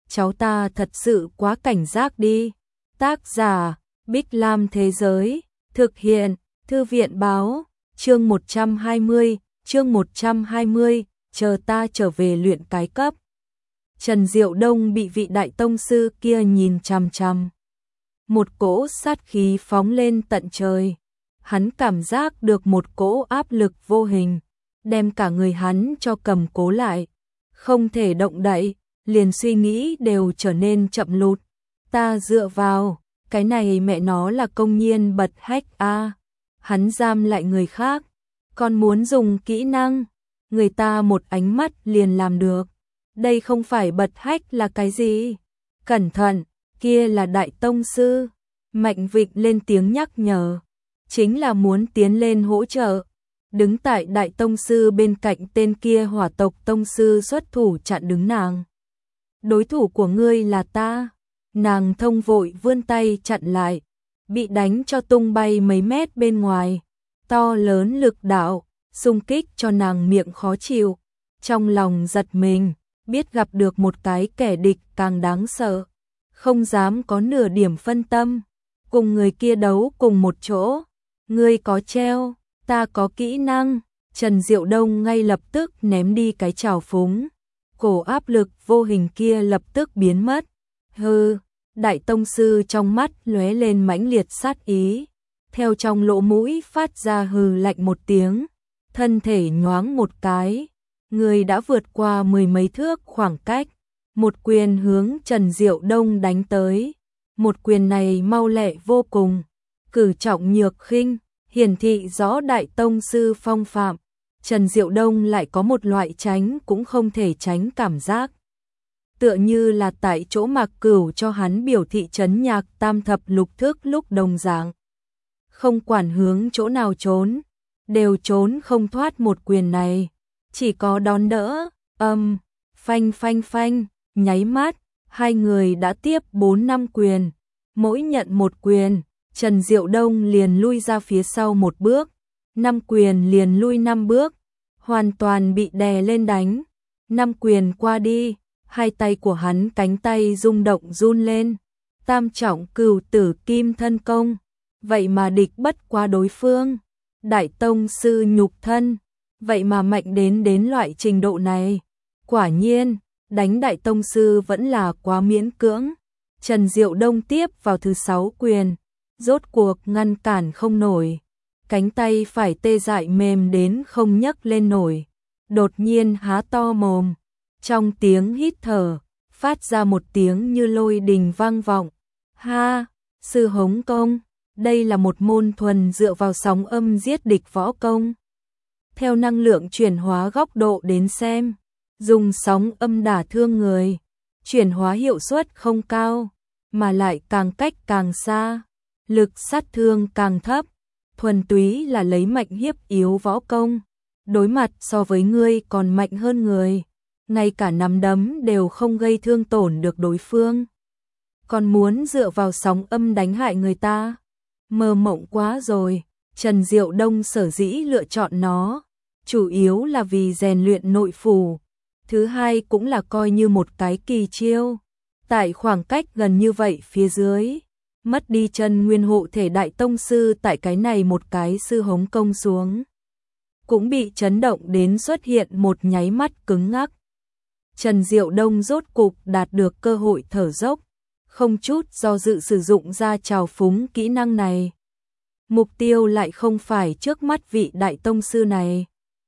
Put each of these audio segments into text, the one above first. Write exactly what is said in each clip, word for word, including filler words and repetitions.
cháu ta thật sự quá cảnh giác đi. Tác giả, Bích Lam Thế Giới, thực hiện, Thư viện Báo, chương một trăm hai mươi, chương một trăm hai mươi, chờ ta trở về luyện cái cấp. Trần Diệu Đông bị vị đại tông sư kia nhìn chằm chằm. Một cỗ sát khí phóng lên tận trời. Hắn cảm giác được một cỗ áp lực vô hình, đem cả người hắn cho cầm cố lại. Không thể động đậy, liền suy nghĩ đều trở nên chậm lụt. Ta dựa vào, cái này mẹ nó là công nhiên bật hách a. À. Hắn giam lại người khác, còn muốn dùng kỹ năng, người ta một ánh mắt liền làm được. Đây không phải bật hách là cái gì? Cẩn thận, kia là đại tông sư. Mạnh Vịnh lên tiếng nhắc nhở, chính là muốn tiến lên hỗ trợ. Đứng tại đại tông sư bên cạnh tên kia hỏa tộc tông sư xuất thủ chặn đứng nàng. Đối thủ của ngươi là ta. Nàng thông vội vươn tay chặn lại, bị đánh cho tung bay mấy mét bên ngoài. To lớn lực đạo, xung kích cho nàng miệng khó chịu. Trong lòng giật mình, biết gặp được một cái kẻ địch càng đáng sợ. Không dám có nửa điểm phân tâm, cùng người kia đấu cùng một chỗ. Ngươi có treo, ta có kỹ năng. Trần Diệu Đông ngay lập tức ném đi cái trào phúng. Cổ áp lực vô hình kia lập tức biến mất. Hừ, đại tông sư trong mắt lóe lên mãnh liệt sát ý. Theo trong lỗ mũi phát ra hừ lạnh một tiếng. Thân thể nhoáng một cái. Người đã vượt qua mười mấy thước khoảng cách. Một quyền hướng Trần Diệu Đông đánh tới. Một quyền này mau lẹ vô cùng. Cử trọng nhược khinh, hiển thị rõ đại tông sư phong phạm. Trần Diệu Đông lại có một loại tránh cũng không thể tránh cảm giác. Tựa như là tại chỗ Mạc Cửu cho hắn biểu thị trấn nhạc tam thập lục thức lúc đồng dạng. Không quản hướng chỗ nào trốn, đều trốn không thoát một quyền này. Chỉ có đón đỡ, âm, phanh phanh phanh, nháy mắt, hai người đã tiếp bốn năm quyền. Mỗi nhận một quyền, Trần Diệu Đông liền lui ra phía sau một bước. Năm quyền liền lui năm bước, hoàn toàn bị đè lên đánh. Năm quyền qua đi, hai tay của hắn cánh tay rung động run lên. Tam trọng cửu tử kim thân công, vậy mà địch bất qua đối phương. Đại tông sư nhục thân, vậy mà mạnh đến đến loại trình độ này. Quả nhiên, đánh đại tông sư vẫn là quá miễn cưỡng. Trần Diệu Đông tiếp vào thứ sáu quyền, rốt cuộc ngăn cản không nổi. Cánh tay phải tê dại mềm đến không nhấc lên nổi. Đột nhiên há to mồm, trong tiếng hít thở, phát ra một tiếng như lôi đình vang vọng. Ha, sư hống công, đây là một môn thuần dựa vào sóng âm giết địch võ công. Theo năng lượng chuyển hóa góc độ đến xem, dùng sóng âm đả thương người, chuyển hóa hiệu suất không cao, mà lại càng cách càng xa, lực sát thương càng thấp, thuần túy là lấy mạnh hiếp yếu võ công. Đối mặt so với ngươi còn mạnh hơn người, ngay cả nắm đấm đều không gây thương tổn được đối phương. Còn muốn dựa vào sóng âm đánh hại người ta, mơ mộng quá rồi. Trần Diệu Đông sở dĩ lựa chọn nó, chủ yếu là vì rèn luyện nội phủ. Thứ hai cũng là coi như một cái kỳ chiêu. Tại khoảng cách gần như vậy phía dưới, mất đi chân nguyên hộ thể đại tông sư tại cái này một cái sư hống công xuống. Cũng bị chấn động đến xuất hiện một nháy mắt cứng ngắc. Trần Diệu Đông rốt cục đạt được cơ hội thở dốc, không chút do dự sử dụng ra trào phúng kỹ năng này. Mục tiêu lại không phải trước mắt vị đại tông sư này,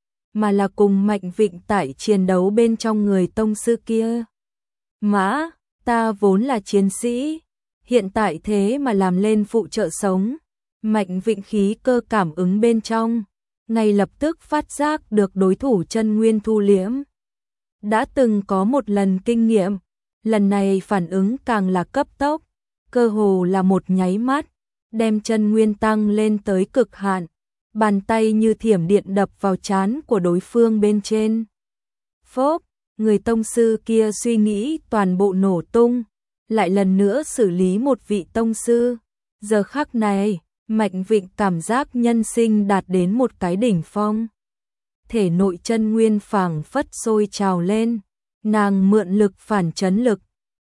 mà là cùng Mạnh Vịnh tại chiến đấu bên trong người tông sư kia. Mã, ta vốn là chiến sĩ, hiện tại thế mà làm lên phụ trợ sống. Mạnh Vịnh khí cơ cảm ứng bên trong, ngay lập tức phát giác được đối thủ chân nguyên thu liễm. Đã từng có một lần kinh nghiệm, lần này phản ứng càng là cấp tốc, cơ hồ là một nháy mắt, đem chân nguyên tăng lên tới cực hạn. Bàn tay như thiểm điện đập vào trán của đối phương bên trên. Phốp, người tông sư kia suy nghĩ toàn bộ nổ tung, lại lần nữa xử lý một vị tông sư. Giờ khắc này, Mạnh Vịnh cảm giác nhân sinh đạt đến một cái đỉnh phong. Thể nội chân nguyên phảng phất sôi trào lên, nàng mượn lực phản chấn lực,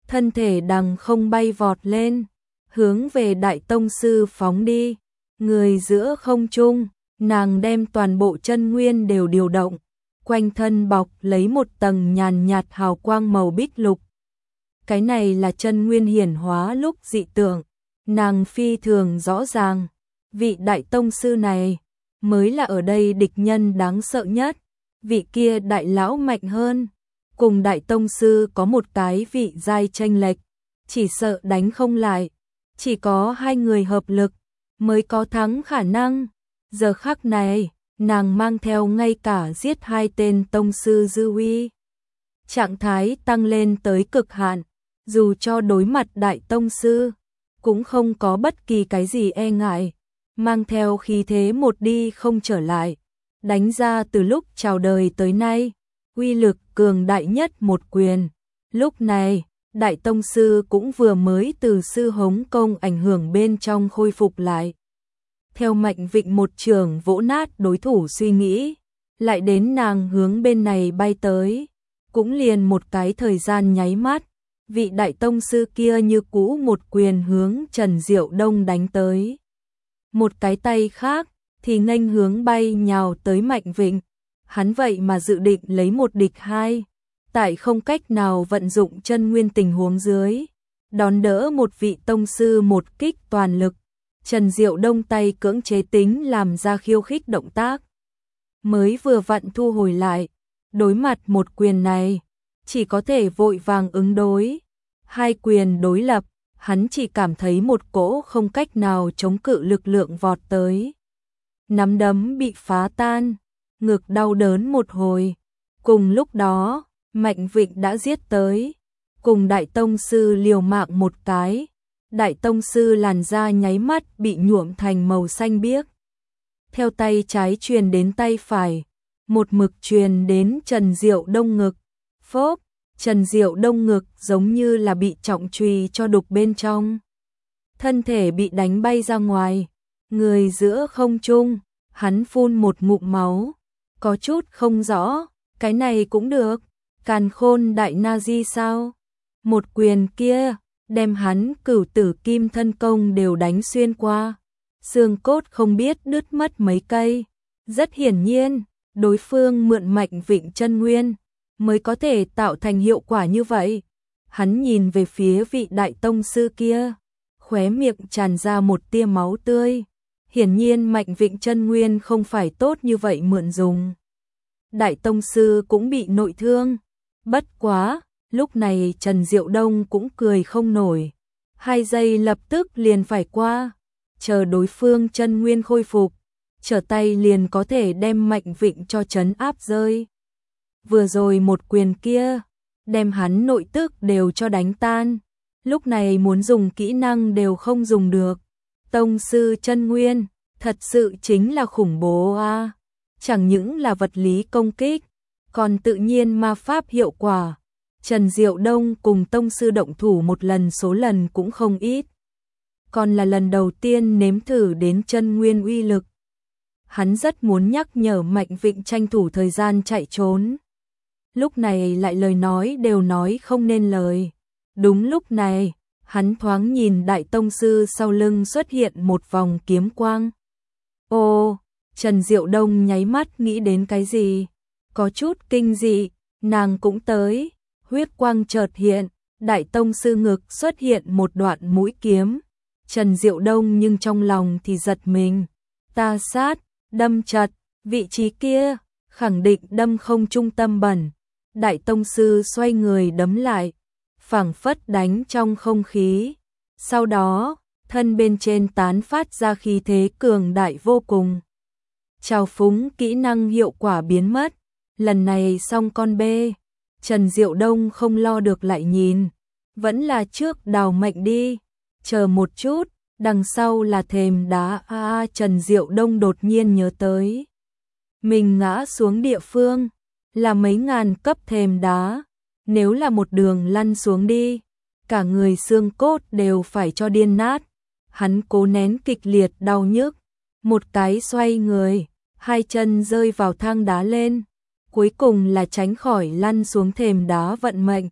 thân thể đằng không bay vọt lên, hướng về Đại Tông Sư phóng đi. Người giữa không trung, nàng đem toàn bộ chân nguyên đều điều động, quanh thân bọc lấy một tầng nhàn nhạt hào quang màu bích lục. Cái này là chân nguyên hiển hóa lúc dị tượng, nàng phi thường rõ ràng, vị Đại Tông Sư này mới là ở đây địch nhân đáng sợ nhất, vị kia đại lão mạnh hơn, cùng Đại Tông Sư có một cái vị giai chênh lệch, chỉ sợ đánh không lại, chỉ có hai người hợp lực mới có thắng khả năng. Giờ khắc này, nàng mang theo ngay cả giết hai tên Tông Sư dư uy. Trạng thái tăng lên tới cực hạn, dù cho đối mặt Đại Tông Sư, cũng không có bất kỳ cái gì e ngại, mang theo khí thế một đi không trở lại, đánh ra từ lúc chào đời tới nay, uy lực cường đại nhất một quyền. Lúc này, Đại Tông Sư cũng vừa mới từ sư hống công ảnh hưởng bên trong khôi phục lại. Theo Mạnh Vịnh một trường vỗ nát đối thủ suy nghĩ, lại đến nàng hướng bên này bay tới, cũng liền một cái thời gian nháy mắt, vị Đại Tông Sư kia như cũ một quyền hướng Trần Diệu Đông đánh tới. Một cái tay khác thì nghênh hướng bay nhào tới Mạnh Vịnh, hắn vậy mà dự định lấy một địch hai, tại không cách nào vận dụng chân nguyên tình huống dưới, đón đỡ một vị Tông Sư một kích toàn lực. Trần Diệu Đông tay cưỡng chế tính làm ra khiêu khích động tác, mới vừa vặn thu hồi lại, đối mặt một quyền này, chỉ có thể vội vàng ứng đối. Hai quyền đối lập, hắn chỉ cảm thấy một cỗ không cách nào chống cự lực lượng vọt tới. Nắm đấm bị phá tan, ngực đau đớn một hồi. Cùng lúc đó, Mạnh Vịnh đã giết tới, cùng Đại Tông Sư liều mạng một cái. Đại Tông Sư làn da nháy mắt bị nhuộm thành màu xanh biếc. Theo tay trái truyền đến tay phải, một mực truyền đến Trần Diệu Đông ngực. Phốp, Trần Diệu Đông ngực giống như là bị trọng chùy cho đục bên trong. Thân thể bị đánh bay ra ngoài, người giữa không trung, hắn phun một ngụm máu. Có chút không rõ, cái này cũng được, Càn Khôn Đại Na Di sao? Một quyền kia đem hắn cửu tử kim thân công đều đánh xuyên qua, xương cốt không biết đứt mất mấy cây. Rất hiển nhiên, đối phương mượn Mạnh Vịnh chân nguyên mới có thể tạo thành hiệu quả như vậy. Hắn nhìn về phía vị Đại Tông Sư kia, khóe miệng tràn ra một tia máu tươi. Hiển nhiên Mạnh Vịnh chân nguyên không phải tốt như vậy mượn dùng. Đại Tông Sư cũng bị nội thương. Bất quá, lúc này Trần Diệu Đông cũng cười không nổi. Hai giây lập tức liền phải qua, chờ đối phương chân nguyên khôi phục, trở tay liền có thể đem Mạnh Vịnh cho trấn áp rơi. Vừa rồi một quyền kia, đem hắn nội tức đều cho đánh tan, lúc này muốn dùng kỹ năng đều không dùng được. Tông Sư chân nguyên, thật sự chính là khủng bố a. À. Chẳng những là vật lý công kích, còn tự nhiên ma pháp hiệu quả. Trần Diệu Đông cùng Tông Sư động thủ một lần số lần cũng không ít. Còn là lần đầu tiên nếm thử đến chân nguyên uy lực. Hắn rất muốn nhắc nhở Mạnh Vịnh tranh thủ thời gian chạy trốn. Lúc này lại lời nói đều nói không nên lời. Đúng lúc này, hắn thoáng nhìn Đại Tông Sư sau lưng xuất hiện một vòng kiếm quang. Ô, Trần Diệu Đông nháy mắt nghĩ đến cái gì? Có chút kinh dị, nàng cũng tới. Huyết quang chợt hiện, Đại Tông Sư ngực xuất hiện một đoạn mũi kiếm. Trần Diệu Đông nhưng trong lòng thì giật mình. Ta sát, đâm chặt, vị trí kia, khẳng định đâm không trung tâm bẩn. Đại Tông Sư xoay người đấm lại, phảng phất đánh trong không khí. Sau đó, thân bên trên tán phát ra khí thế cường đại vô cùng. Trào phúng kỹ năng hiệu quả biến mất. Lần này xong con bê. Trần Diệu Đông không lo được lại nhìn. Vẫn là trước đào mệnh đi. Chờ một chút, đằng sau là thềm đá. À, à, Trần Diệu Đông đột nhiên nhớ tới. Mình ngã xuống địa phương, là mấy ngàn cấp thềm đá. Nếu là một đường lăn xuống đi, cả người xương cốt đều phải cho điên nát. Hắn cố nén kịch liệt đau nhức. Một cái xoay người, hai chân rơi vào thang đá lên. Cuối cùng là tránh khỏi lăn xuống thềm đá vận mệnh.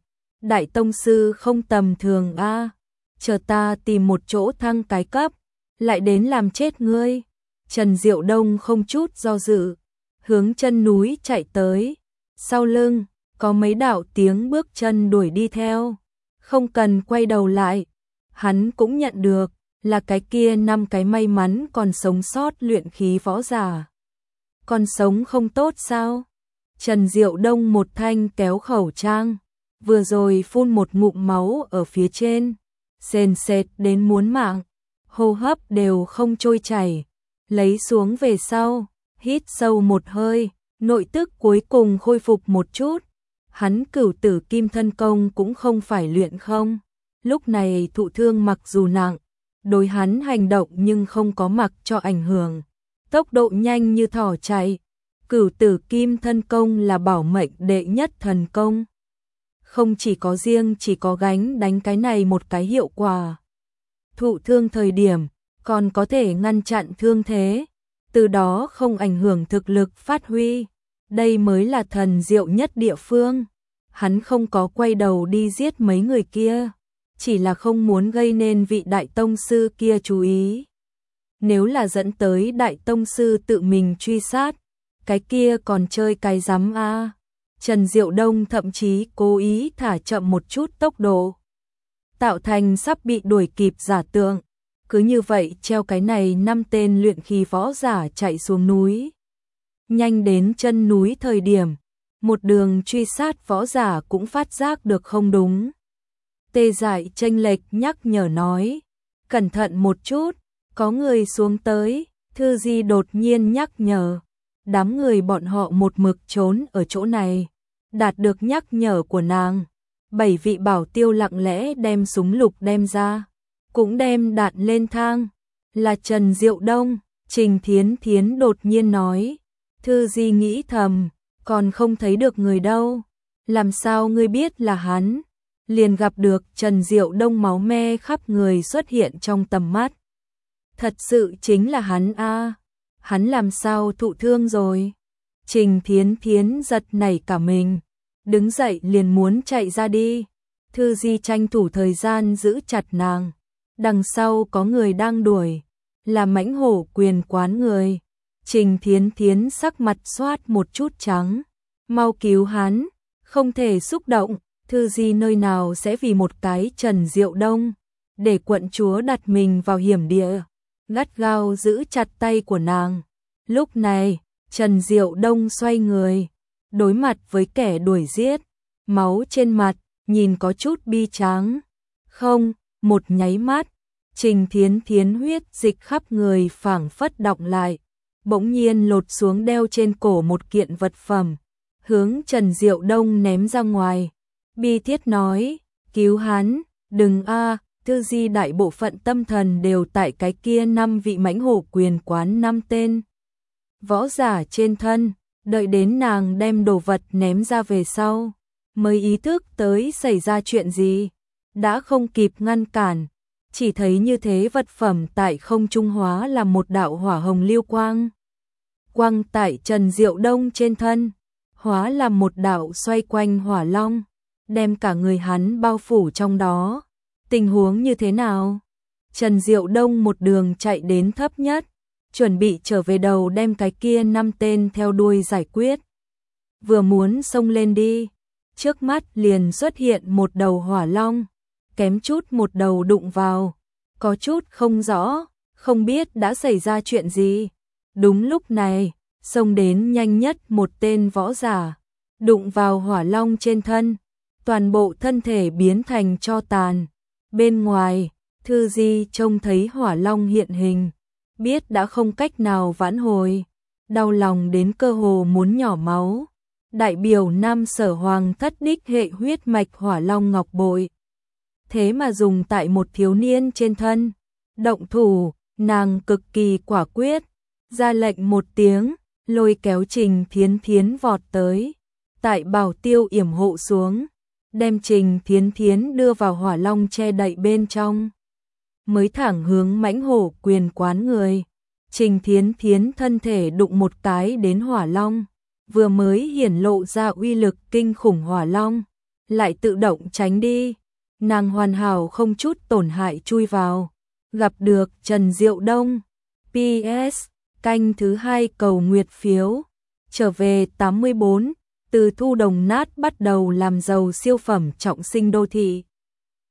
Đại tông sư không tầm thường a, chờ ta tìm một chỗ thăng cái cấp, lại đến làm chết ngươi. Trần Diệu Đông không chút do dự, hướng chân núi chạy tới, sau lưng có mấy đạo tiếng bước chân đuổi đi theo, không cần quay đầu lại, hắn cũng nhận được là cái kia năm cái may mắn còn sống sót luyện khí võ giả. Còn sống không tốt sao? Trần Diệu Đông một thanh kéo khẩu trang, vừa rồi phun một ngụm máu ở phía trên, sền sệt đến muốn mạng, hô hấp đều không trôi chảy, lấy xuống về sau, hít sâu một hơi, nội tức cuối cùng khôi phục một chút. Hắn Cửu Tử Kim Thân Công cũng không phải luyện không, lúc này thụ thương mặc dù nặng, đối hắn hành động nhưng không có mặc cho ảnh hưởng, tốc độ nhanh như thỏ chạy. Cửu Tử Kim Thân Công là bảo mệnh đệ nhất thần công, không chỉ có riêng chỉ có gánh đánh cái này một cái hiệu quả, thụ thương thời điểm còn có thể ngăn chặn thương thế, từ đó không ảnh hưởng thực lực phát huy. Đây mới là thần diệu nhất địa phương. Hắn không có quay đầu đi giết mấy người kia, chỉ là không muốn gây nên vị đại tông sư kia chú ý. Nếu là dẫn tới đại tông sư tự mình truy sát, cái kia còn chơi cái rắm a. Trần Diệu Đông thậm chí cố ý thả chậm một chút tốc độ, tạo thành sắp bị đuổi kịp giả tượng. Cứ như vậy treo cái này năm tên luyện khí võ giả chạy xuống núi. Nhanh đến chân núi thời điểm, một đường truy sát võ giả cũng phát giác được không đúng. Tê Dại chênh lệch nhắc nhở nói, cẩn thận một chút, có người xuống tới. Thư Di đột nhiên nhắc nhở, đám người bọn họ một mực trốn ở chỗ này. Đạt được nhắc nhở của nàng, bảy vị bảo tiêu lặng lẽ đem súng lục đem ra, cũng đem đạn lên thang. Là Trần Diệu Đông. Trình Thiến Thiến đột nhiên nói. Thư Di nghĩ thầm, còn không thấy được người đâu, làm sao ngươi biết là hắn? Liền gặp được Trần Diệu Đông máu me khắp người xuất hiện trong tầm mắt. Thật sự chính là hắn a, hắn làm sao thụ thương rồi? Trình Thiến Thiến giật nảy cả mình, đứng dậy liền muốn chạy ra đi. Thư Di tranh thủ thời gian giữ chặt nàng, đằng sau có người đang đuổi, là Mãnh Hổ Quyền quán người. Trình Thiến Thiến sắc mặt xoát một chút trắng, mau cứu hắn, không thể xúc động. Thư Di nơi nào sẽ vì một cái Trần Diệu Đông để quận chúa đặt mình vào hiểm địa, gắt gao giữ chặt tay của nàng. Lúc này Trần Diệu Đông xoay người, đối mặt với kẻ đuổi giết, máu trên mặt nhìn có chút bi tráng. Không, một nháy mắt, Trình Thiến Thiến huyết dịch khắp người phảng phất đọng lại, bỗng nhiên lột xuống đeo trên cổ một kiện vật phẩm, hướng Trần Diệu Đông ném ra ngoài. Bi thiết nói, cứu hắn, đừng a. Thư Di đại bộ phận tâm thần đều tại cái kia năm vị Mãnh Hổ Quyền quán năm tên võ giả trên thân, đợi đến nàng đem đồ vật ném ra về sau, mới ý thức tới xảy ra chuyện gì, đã không kịp ngăn cản, chỉ thấy như thế vật phẩm tại không trung hóa là một đạo hỏa hồng lưu quang. Quang tại Trần Diệu Đông trên thân, hóa là một đạo xoay quanh hỏa long, đem cả người hắn bao phủ trong đó. Tình huống như thế nào? Trần Diệu Đông một đường chạy đến thấp nhất, chuẩn bị trở về đầu đem cái kia năm tên theo đuôi giải quyết. Vừa muốn xông lên đi, trước mắt liền xuất hiện một đầu hỏa long, kém chút một đầu đụng vào, có chút không rõ, không biết đã xảy ra chuyện gì. Đúng lúc này, xông đến nhanh nhất một tên võ giả, đụng vào hỏa long trên thân, toàn bộ thân thể biến thành tro tàn. Bên ngoài, Thư Di trông thấy hỏa long hiện hình, biết đã không cách nào vãn hồi, đau lòng đến cơ hồ muốn nhỏ máu. Đại biểu Nam Sở Hoàng thất đích hệ huyết mạch hỏa long ngọc bội, thế mà dùng tại một thiếu niên trên thân. Động thủ, nàng cực kỳ quả quyết, ra lệnh một tiếng, lôi kéo Trình Thiến Thiến vọt tới, tại bảo tiêu yểm hộ xuống, đem Trình Thiến Thiến đưa vào hỏa long che đậy bên trong, mới thẳng hướng Mãnh Hổ Quyền quán người. Trình Thiến Thiến thân thể đụng một cái đến hỏa long, vừa mới hiển lộ ra uy lực kinh khủng hỏa long, lại tự động tránh đi. Nàng hoàn hảo không chút tổn hại chui vào, gặp được Trần Diệu Đông. pê ét canh thứ hai cầu nguyệt phiếu. Trở về tám mươi bốn, từ thu đồng nát bắt đầu làm giàu siêu phẩm trọng sinh đô thị.